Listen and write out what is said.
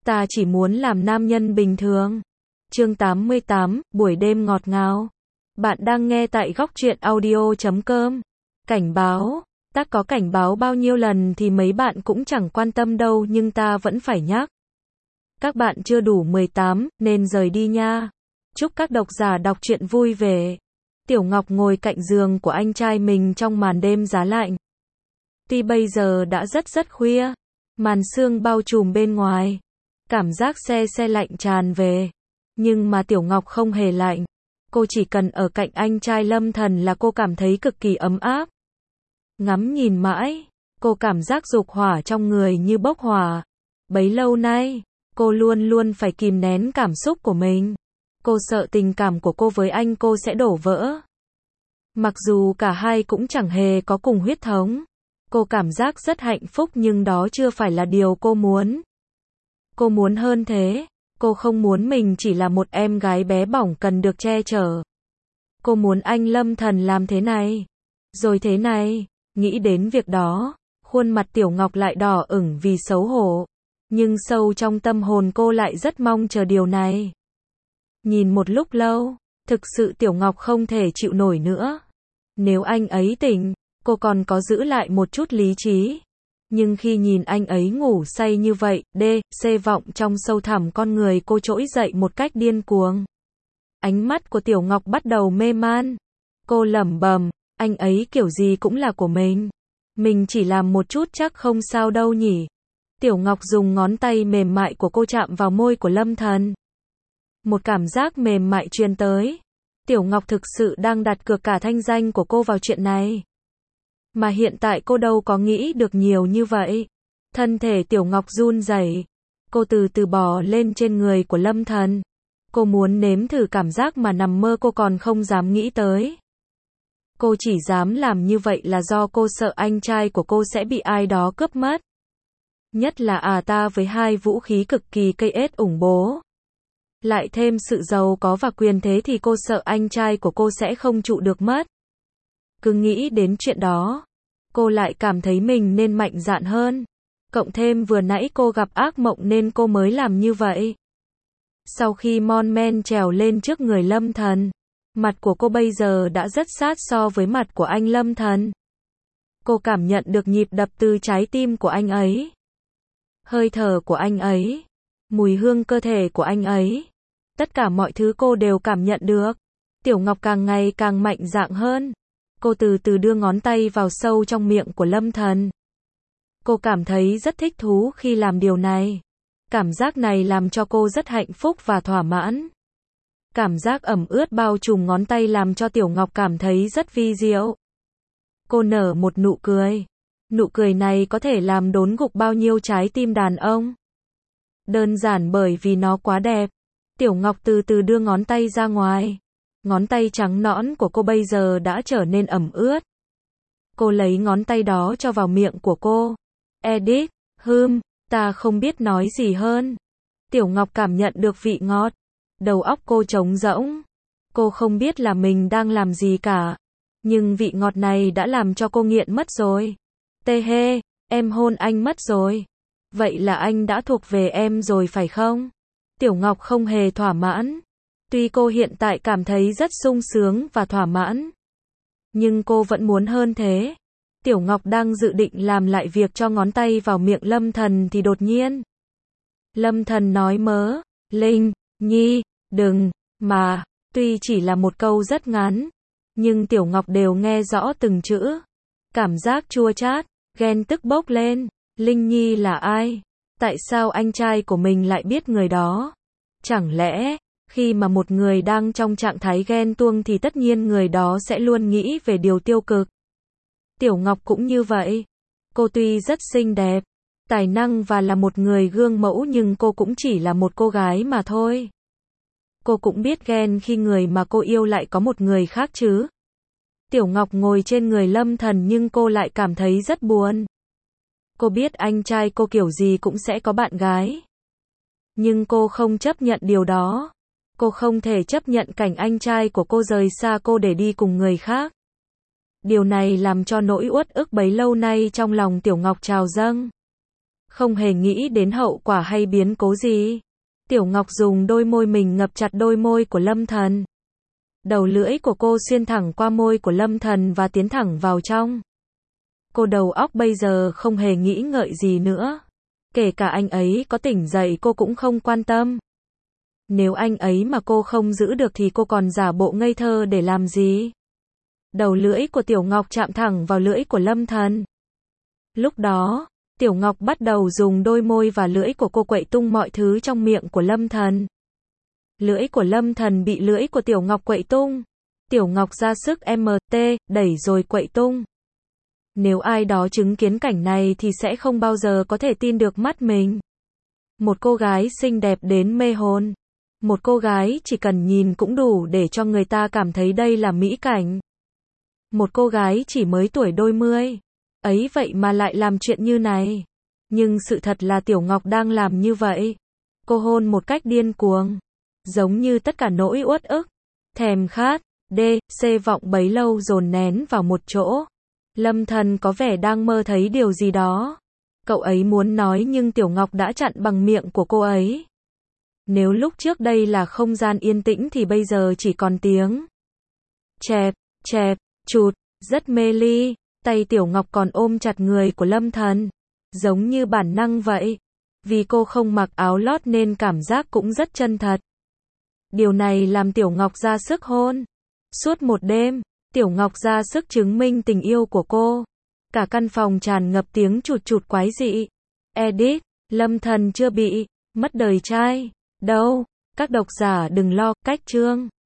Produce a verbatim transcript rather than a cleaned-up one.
Ta chỉ muốn làm nam nhân bình thường. Chương tám mươi tám, buổi đêm ngọt ngào. Bạn đang nghe tại góc truyện audio chấm com. Cảnh báo. Ta có cảnh báo bao nhiêu lần thì mấy bạn cũng chẳng quan tâm đâu, nhưng ta vẫn phải nhắc. Các bạn chưa đủ mười tám, nên rời đi nha. Chúc các độc giả đọc truyện vui vẻ. Tiểu Ngọc ngồi cạnh giường của anh trai mình trong màn đêm giá lạnh. Tuy bây giờ đã rất rất khuya, màn sương bao trùm bên ngoài, cảm giác se se lạnh tràn về. Nhưng mà Tiểu Ngọc không hề lạnh. Cô chỉ cần ở cạnh anh trai Lâm Thần là cô cảm thấy cực kỳ ấm áp. Ngắm nhìn mãi, cô cảm giác dục hỏa trong người như bốc hỏa. Bấy lâu nay, cô luôn luôn phải kìm nén cảm xúc của mình. Cô sợ tình cảm của cô với anh cô sẽ đổ vỡ. Mặc dù cả hai cũng chẳng hề có cùng huyết thống. Cô cảm giác rất hạnh phúc, nhưng đó chưa phải là điều cô muốn. Cô muốn hơn thế. Cô không muốn mình chỉ là một em gái bé bỏng cần được che chở. Cô muốn anh Lâm Thần làm thế này, rồi thế này. Nghĩ đến việc đó, khuôn mặt Tiểu Ngọc lại đỏ ửng vì xấu hổ. Nhưng sâu trong tâm hồn cô lại rất mong chờ điều này. Nhìn một lúc lâu, thực sự Tiểu Ngọc không thể chịu nổi nữa. Nếu anh ấy tỉnh, cô còn có giữ lại một chút lý trí. Nhưng khi nhìn anh ấy ngủ say như vậy, đê, xê vọng trong sâu thẳm con người cô trỗi dậy một cách điên cuồng. Ánh mắt của Tiểu Ngọc bắt đầu mê man. Cô lẩm bẩm, anh ấy kiểu gì cũng là của mình. Mình chỉ làm một chút chắc không sao đâu nhỉ. Tiểu Ngọc dùng ngón tay mềm mại của cô chạm vào môi của Lâm Thần. Một cảm giác mềm mại truyền tới. Tiểu Ngọc thực sự đang đặt cược cả thanh danh của cô vào chuyện này. Mà hiện tại cô đâu có nghĩ được nhiều như vậy. Thân thể Tiểu Ngọc run rẩy. Cô từ từ bò lên trên người của Lâm Thần. Cô muốn nếm thử cảm giác mà nằm mơ cô còn không dám nghĩ tới. Cô chỉ dám làm như vậy là do cô sợ anh trai của cô sẽ bị ai đó cướp mất. Nhất là à ta với hai vũ khí cực kỳ cây ết ủng bố. Lại thêm sự giàu có và quyền thế thì cô sợ anh trai của cô sẽ không trụ được mất. Cứ nghĩ đến chuyện đó, cô lại cảm thấy mình nên mạnh dạn hơn. Cộng thêm vừa nãy cô gặp ác mộng nên cô mới làm như vậy. Sau khi mon men trèo lên trước người Lâm Thần, mặt của cô bây giờ đã rất sát so với mặt của anh Lâm Thần. Cô cảm nhận được nhịp đập từ trái tim của anh ấy, hơi thở của anh ấy, mùi hương cơ thể của anh ấy. Tất cả mọi thứ cô đều cảm nhận được. Tiểu Ngọc càng ngày càng mạnh dạn hơn. Cô từ từ đưa ngón tay vào sâu trong miệng của Lâm Thần. Cô cảm thấy rất thích thú khi làm điều này. Cảm giác này làm cho cô rất hạnh phúc và thỏa mãn. Cảm giác ẩm ướt bao trùm ngón tay làm cho Tiểu Ngọc cảm thấy rất vi diệu. Cô nở một nụ cười. Nụ cười này có thể làm đốn gục bao nhiêu trái tim đàn ông. Đơn giản bởi vì nó quá đẹp. Tiểu Ngọc từ từ đưa ngón tay ra ngoài. Ngón tay trắng nõn của cô bây giờ đã trở nên ẩm ướt. Cô lấy ngón tay đó cho vào miệng của cô. Edith, hừm, ta không biết nói gì hơn. Tiểu Ngọc cảm nhận được vị ngọt. Đầu óc cô trống rỗng. Cô không biết là mình đang làm gì cả. Nhưng vị ngọt này đã làm cho cô nghiện mất rồi. Tê hê, em hôn anh mất rồi. Vậy là anh đã thuộc về em rồi phải không? Tiểu Ngọc không hề thỏa mãn. Tuy cô hiện tại cảm thấy rất sung sướng và thỏa mãn, nhưng cô vẫn muốn hơn thế. Tiểu Ngọc đang dự định làm lại việc cho ngón tay vào miệng Lâm Thần thì đột nhiên Lâm Thần nói mớ, Linh Nhi, đừng, mà, tuy chỉ là một câu rất ngắn, nhưng Tiểu Ngọc đều nghe rõ từng chữ. Cảm giác chua chát, ghen tức bốc lên. Linh Nhi là ai? Tại sao anh trai của mình lại biết người đó? Chẳng lẽ, khi mà một người đang trong trạng thái ghen tuông thì tất nhiên người đó sẽ luôn nghĩ về điều tiêu cực. Tiểu Ngọc cũng như vậy. Cô tuy rất xinh đẹp, tài năng và là một người gương mẫu nhưng cô cũng chỉ là một cô gái mà thôi. Cô cũng biết ghen khi người mà cô yêu lại có một người khác chứ. Tiểu Ngọc ngồi trên người Lâm Thần nhưng cô lại cảm thấy rất buồn. Cô biết anh trai cô kiểu gì cũng sẽ có bạn gái. Nhưng cô không chấp nhận điều đó. Cô không thể chấp nhận cảnh anh trai của cô rời xa cô để đi cùng người khác. Điều này làm cho nỗi uất ức bấy lâu nay trong lòng Tiểu Ngọc trào dâng. Không hề nghĩ đến hậu quả hay biến cố gì. Tiểu Ngọc dùng đôi môi mình ngập chặt đôi môi của Lâm Thần. Đầu lưỡi của cô xuyên thẳng qua môi của Lâm Thần và tiến thẳng vào trong. Cô đầu óc bây giờ không hề nghĩ ngợi gì nữa. Kể cả anh ấy có tỉnh dậy cô cũng không quan tâm. Nếu anh ấy mà cô không giữ được thì cô còn giả bộ ngây thơ để làm gì? Đầu lưỡi của Tiểu Ngọc chạm thẳng vào lưỡi của Lâm Thần. Lúc đó, Tiểu Ngọc bắt đầu dùng đôi môi và lưỡi của cô quậy tung mọi thứ trong miệng của Lâm Thần. Lưỡi của Lâm Thần bị lưỡi của Tiểu Ngọc quậy tung. Tiểu Ngọc ra sức em tê, đẩy rồi quậy tung. Nếu ai đó chứng kiến cảnh này thì sẽ không bao giờ có thể tin được mắt mình. Một cô gái xinh đẹp đến mê hồn. Một cô gái chỉ cần nhìn cũng đủ để cho người ta cảm thấy đây là mỹ cảnh. Một cô gái chỉ mới tuổi đôi mươi. Ấy vậy mà lại làm chuyện như này. Nhưng sự thật là Tiểu Ngọc đang làm như vậy. Cô hôn một cách điên cuồng. Giống như tất cả nỗi uất ức, thèm khát, đê, xê vọng bấy lâu dồn nén vào một chỗ. Lâm Thần có vẻ đang mơ thấy điều gì đó. Cậu ấy muốn nói nhưng Tiểu Ngọc đã chặn bằng miệng của cô ấy. Nếu lúc trước đây là không gian yên tĩnh thì bây giờ chỉ còn tiếng chẹp, chẹp, chụt, rất mê ly. Tay Tiểu Ngọc còn ôm chặt người của Lâm Thần, giống như bản năng vậy. Vì cô không mặc áo lót nên cảm giác cũng rất chân thật. Điều này làm Tiểu Ngọc ra sức hôn. Suốt một đêm, Tiểu Ngọc ra sức chứng minh tình yêu của cô. Cả căn phòng tràn ngập tiếng chụt chụt quái dị. Edit, Lâm Thần chưa bị mất đời trai đâu. Các độc giả đừng lo, cách chương